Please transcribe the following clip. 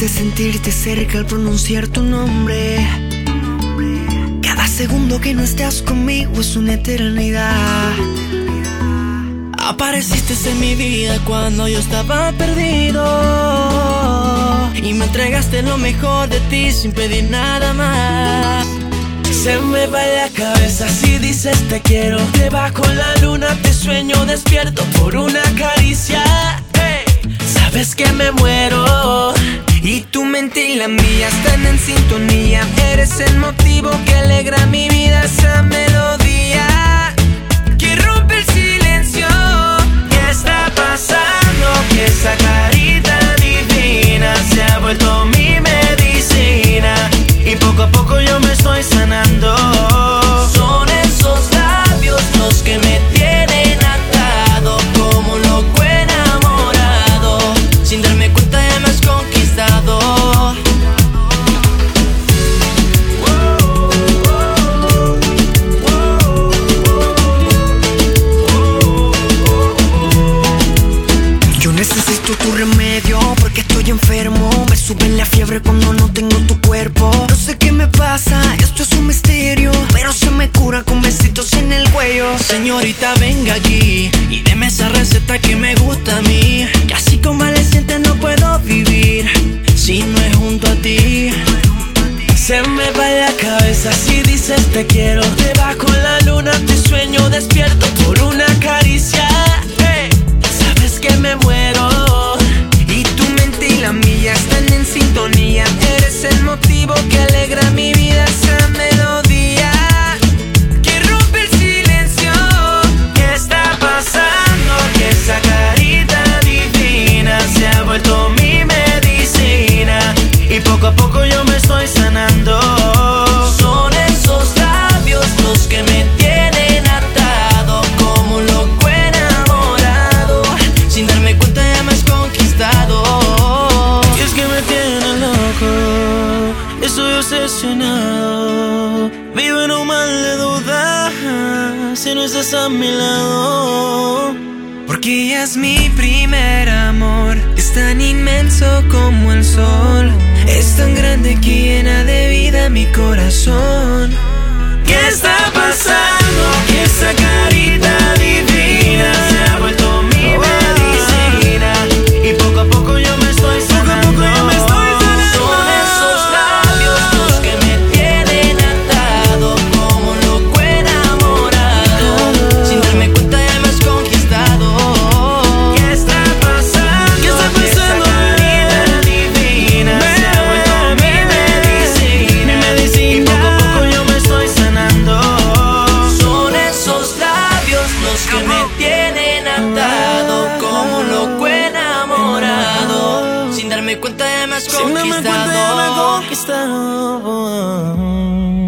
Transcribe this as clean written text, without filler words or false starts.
de sentirte cerca al pronunciar tu nombre. Cada segundo que no estás conmigo es una eternidad. Apareciste en mi vida cuando yo estaba perdido y me entregaste lo mejor de ti sin pedir nada más. Se me va la cabeza si dices te quiero. Debajo la luna te sueño despierto por una caricia. Hey, sabes que me muero. Y tu mente y la mía están en sintonía. Eres el motivo que alegra mi vida, esa melodía que rompe el silencio. ¿Qué está pasando? Que esa carita divina se ha vuelto mi medicina y poco a poco yo me estoy sanando. Son esos labios los que me tienen atado como un loco enamorado. Sin darme cuenta ya me has conquistado. Yo necesito tu remedio porque estoy enfermo. Me sube la fiebre cuando no tengo tu cuerpo. No sé qué me pasa, esto es un misterio, pero se me cura con besitos en el cuello. Señorita, venga aquí y deme esa receta que me gusta a mí. Que así convaleciente no puedo vivir si no es junto a ti. Se me va la cabeza si dices te quiero. Debajo la luna te sueño despierto por una caricia. Hey, sabes que me muero. Y tu mente y la mía están en sintonía. Eres el motivo que alegra mi vida, esa melodía que rompe el silencio. ¿Qué está pasando? Que esa carita divina se ha vuelto mi medicina y poco a poco yo me estoy sanando. Son esos labios los que me tienen atado como un loco enamorado. Sin darme cuenta ya me has conquistado. Y es que me tiene loco, estoy obsesionado. Vivo en un mal de duda si no estás a mi lado. Porque ella es mi primer amor. Es tan inmenso como el sol. Es tan grande que llena de vida mi corazón. ¿Qué está pasando? Que esa carita divina se ha vuelto mi medicina y poco a poco yo me estoy sanando. Son esos labios los que me tienen atado como un loco enamorado. Sin darme cuenta ya me has conquistado. ¿Qué está pasando? Que esa carita divina se ha vuelto mi medicina y poco a poco yo me estoy sanando. Son esos labios los que me tienen atado como un loco enamorado. Sin darme cuenta ya me has conquistado.